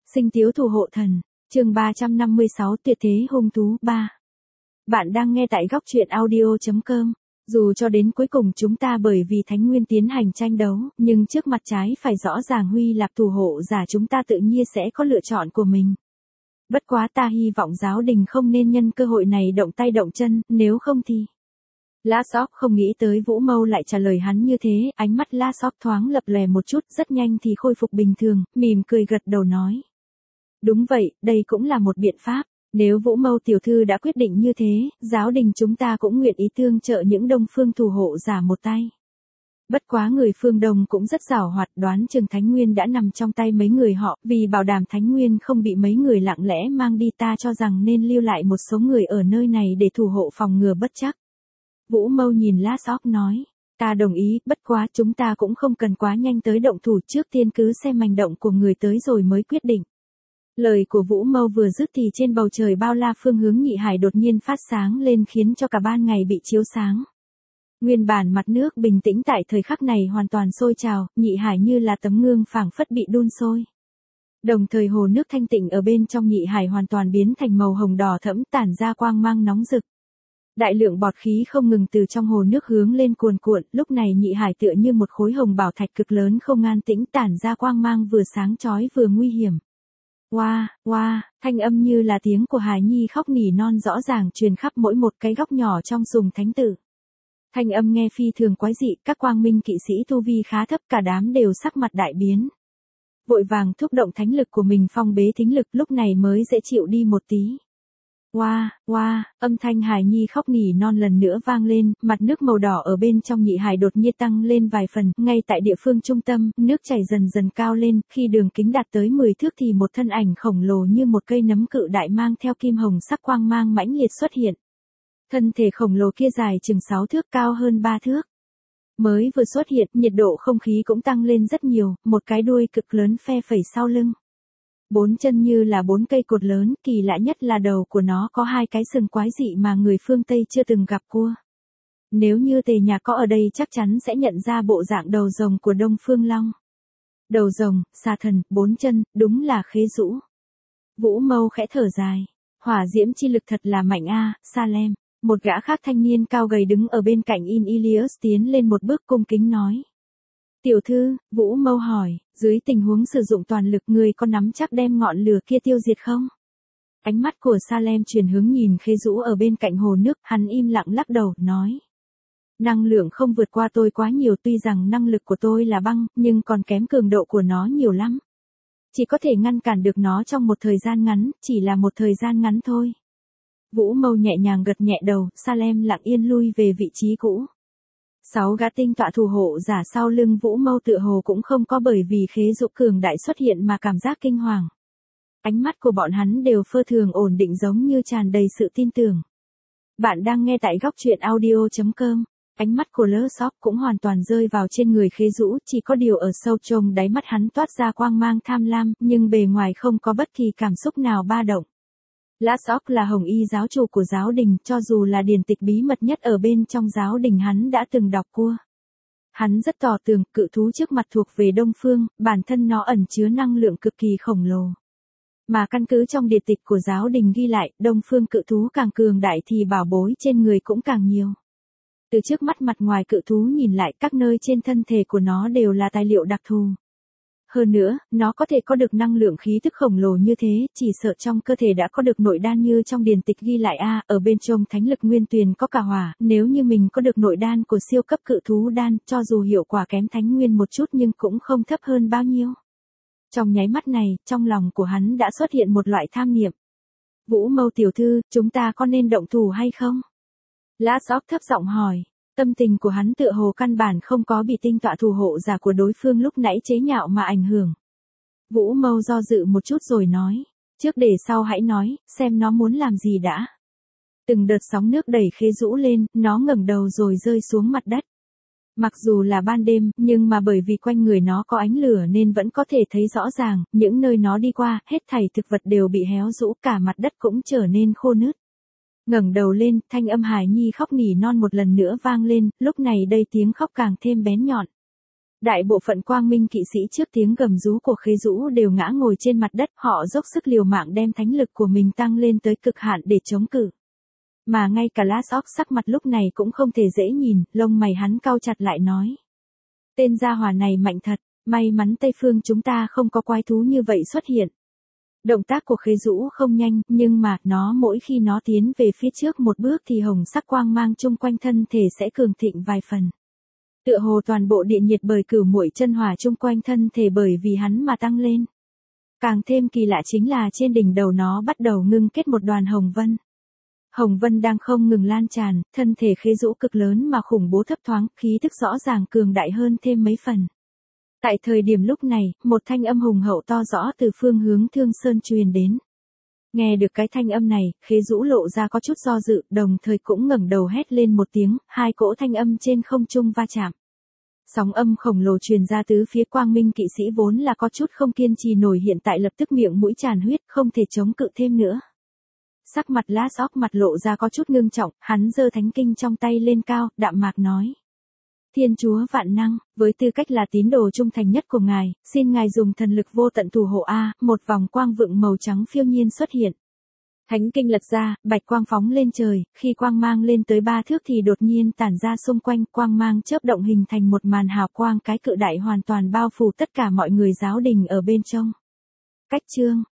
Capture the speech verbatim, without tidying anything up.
Sinh tiếu thủ hộ thần, chương ba trăm năm mươi sáu tuyệt thế hung thú ba. Bạn đang nghe tại góc truyện audio.com. Dù cho đến cuối cùng chúng ta bởi vì Thánh Nguyên tiến hành tranh đấu, nhưng trước mặt trái phải rõ ràng Huy Lạp thủ hộ giả chúng ta tự nhiên sẽ có lựa chọn của mình. Bất quá ta hy vọng giáo đình không nên nhân cơ hội này động tay động chân, nếu không thì... La Sóc không nghĩ tới Vũ Mâu lại trả lời hắn như thế, ánh mắt La Sóc thoáng lập lòe một chút, rất nhanh thì khôi phục bình thường, mỉm cười gật đầu nói. Đúng vậy, đây cũng là một biện pháp, nếu Vũ Mâu tiểu thư đã quyết định như thế, giáo đình chúng ta cũng nguyện ý tương trợ những Đông Phương thủ hộ giả một tay. Bất quá người phương Đông cũng rất giàu hoạt, đoán chừng Thánh Nguyên đã nằm trong tay mấy người họ, vì bảo đảm Thánh Nguyên không bị mấy người lặng lẽ mang đi, ta cho rằng nên lưu lại một số người ở nơi này để thủ hộ phòng ngừa bất trắc. Vũ Mâu nhìn La Sóc nói, ta đồng ý, bất quá chúng ta cũng không cần quá nhanh tới động thủ, trước tiên cứ xem hành động của người tới rồi mới quyết định. Lời của Vũ Mâu vừa dứt thì trên bầu trời bao la phương hướng Nhị Hải đột nhiên phát sáng lên, khiến cho cả ban ngày bị chiếu sáng. Nguyên bản mặt nước bình tĩnh tại thời khắc này hoàn toàn sôi trào, Nhị Hải như là tấm gương phảng phất bị đun sôi. Đồng thời hồ nước thanh tịnh ở bên trong Nhị Hải hoàn toàn biến thành màu hồng đỏ thẫm, tản ra quang mang nóng rực. Đại lượng bọt khí không ngừng từ trong hồ nước hướng lên cuồn cuộn, lúc này Nhị Hải tựa như một khối hồng bảo thạch cực lớn không an tĩnh, tản ra quang mang vừa sáng chói vừa nguy hiểm. Oa, wow, oa, wow, thanh âm như là tiếng của hài nhi khóc nỉ non rõ ràng truyền khắp mỗi một cái góc nhỏ trong sùng thánh tử. Thanh âm nghe phi thường quái dị, các quang minh kỵ sĩ tu vi khá thấp cả đám đều sắc mặt đại biến. Vội vàng thúc động thánh lực của mình phong bế thính lực, lúc này mới dễ chịu đi một tí. Oa, wow, oa, wow, âm thanh hài nhi khóc nỉ non lần nữa vang lên, mặt nước màu đỏ ở bên trong Nhị Hải đột nhiên tăng lên vài phần, ngay tại địa phương trung tâm, nước chảy dần dần cao lên, khi đường kính đạt tới mười thước thì một thân ảnh khổng lồ như một cây nấm cự đại mang theo kim hồng sắc quang mang mãnh liệt xuất hiện. Thân thể khổng lồ kia dài chừng sáu thước, cao hơn ba thước. Mới vừa xuất hiện, nhiệt độ không khí cũng tăng lên rất nhiều, một cái đuôi cực lớn phe phẩy sau lưng. Bốn chân như là bốn cây cột lớn, kỳ lạ nhất là đầu của nó có hai cái sừng quái dị mà người phương Tây chưa từng gặp qua. Nếu như Tề Nhạc có ở đây chắc chắn sẽ nhận ra bộ dạng đầu rồng của Đông Phương Long. Đầu rồng, xà thần, bốn chân, đúng là khế rũ. Vũ Mâu khẽ thở dài. Hỏa diễm chi lực thật là mạnh a, Salem. Một gã khác thanh niên cao gầy đứng ở bên cạnh In Ilias tiến lên một bước cung kính nói. Tiểu thư, Vũ Mâu hỏi, dưới tình huống sử dụng toàn lực người có nắm chắc đem ngọn lửa kia tiêu diệt không? Ánh mắt của Salem chuyển hướng nhìn khế rũ ở bên cạnh hồ nước, hắn im lặng lắc đầu, nói. Năng lượng không vượt qua tôi quá nhiều, tuy rằng năng lực của tôi là băng, nhưng còn kém cường độ của nó nhiều lắm. Chỉ có thể ngăn cản được nó trong một thời gian ngắn, chỉ là một thời gian ngắn thôi. Vũ Mâu nhẹ nhàng gật nhẹ đầu, Salem lặng yên lui về vị trí cũ. Sáu gã tinh tọa thủ hộ giả sau lưng Vũ Mâu tựa hồ cũng không có bởi vì khế dụ cường đại xuất hiện mà cảm giác kinh hoàng. Ánh mắt của bọn hắn đều phơ thường ổn định giống như tràn đầy sự tin tưởng. Bạn đang nghe tại góc truyện audio.com. Ánh mắt của Lơ Sóc cũng hoàn toàn rơi vào trên người khế rũ, chỉ có điều ở sâu trong đáy mắt hắn toát ra quang mang tham lam, nhưng bề ngoài không có bất kỳ cảm xúc nào ba động. La Sóc là hồng y giáo chủ của giáo đình, cho dù là điển tịch bí mật nhất ở bên trong giáo đình hắn đã từng đọc qua. Hắn rất tỏ tường, cự thú trước mặt thuộc về Đông Phương, bản thân nó ẩn chứa năng lượng cực kỳ khổng lồ. Mà căn cứ trong điển tịch của giáo đình ghi lại, Đông Phương cự thú càng cường đại thì bảo bối trên người cũng càng nhiều. Từ trước mắt mặt ngoài cự thú nhìn lại, các nơi trên thân thể của nó đều là tài liệu đặc thù. Hơn nữa, nó có thể có được năng lượng khí tức khổng lồ như thế, chỉ sợ trong cơ thể đã có được nội đan như trong điển tịch ghi lại a, ở bên trong thánh lực nguyên tuyền có cả hỏa, nếu như mình có được nội đan của siêu cấp cự thú đan, cho dù hiệu quả kém thánh nguyên một chút nhưng cũng không thấp hơn bao nhiêu. Trong nháy mắt này, trong lòng của hắn đã xuất hiện một loại tham niệm. Vũ Mâu tiểu thư, chúng ta có nên động thủ hay không? La Sóc thấp giọng hỏi. Tâm tình của hắn tựa hồ căn bản không có bị tinh tọa thủ hộ giả của đối phương lúc nãy chế nhạo mà ảnh hưởng. Vũ Mâu do dự một chút rồi nói, trước để sau hãy nói, xem nó muốn làm gì đã. Từng đợt sóng nước đẩy khế rũ lên, nó ngẩng đầu rồi rơi xuống mặt đất. Mặc dù là ban đêm, nhưng mà bởi vì quanh người nó có ánh lửa nên vẫn có thể thấy rõ ràng, những nơi nó đi qua, hết thảy thực vật đều bị héo rũ, cả mặt đất cũng trở nên khô nứt. Ngẩng đầu lên, thanh âm hài nhi khóc nỉ non một lần nữa vang lên, lúc này đây tiếng khóc càng thêm bén nhọn. Đại bộ phận quang minh kỵ sĩ trước tiếng gầm rú của Khế Dũ đều ngã ngồi trên mặt đất, họ dốc sức liều mạng đem thánh lực của mình tăng lên tới cực hạn để chống cự. Mà ngay cả Lars sắc mặt lúc này cũng không thể dễ nhìn, lông mày hắn cau chặt lại nói. Tên gia hỏa này mạnh thật, may mắn Tây Phương chúng ta không có quái thú như vậy xuất hiện. Động tác của Khế Dũ không nhanh, nhưng mà, nó mỗi khi nó tiến về phía trước một bước thì hồng sắc quang mang chung quanh thân thể sẽ cường thịnh vài phần. Tựa hồ toàn bộ địa nhiệt bởi cửu muội chân hỏa chung quanh thân thể bởi vì hắn mà tăng lên. Càng thêm kỳ lạ chính là trên đỉnh đầu nó bắt đầu ngưng kết một đoàn hồng vân. Hồng vân đang không ngừng lan tràn, thân thể Khế Dũ cực lớn mà khủng bố thấp thoáng, khí tức rõ ràng cường đại hơn thêm mấy phần. Tại thời điểm lúc này, một thanh âm hùng hậu to rõ từ phương hướng Thương Sơn truyền đến. Nghe được cái thanh âm này, Khế Dũ lộ ra có chút do dự, đồng thời cũng ngẩng đầu hét lên một tiếng, hai cỗ thanh âm trên không trung va chạm. Sóng âm khổng lồ truyền ra tứ phía quang minh kỵ sĩ vốn là có chút không kiên trì nổi hiện tại lập tức miệng mũi tràn huyết, không thể chống cự thêm nữa. Sắc mặt Lars mặt lộ ra có chút ngưng trọng, hắn giơ thánh kinh trong tay lên cao, đạm mạc nói. Thiên Chúa vạn năng, với tư cách là tín đồ trung thành nhất của ngài, xin ngài dùng thần lực vô tận thủ hộ A, một vòng quang vượng màu trắng phiêu nhiên xuất hiện. Thánh kinh lật ra, bạch quang phóng lên trời, khi quang mang lên tới ba thước thì đột nhiên tản ra xung quanh, quang mang chớp động hình thành một màn hào quang cái cự đại hoàn toàn bao phủ tất cả mọi người giáo đình ở bên trong. Cách chương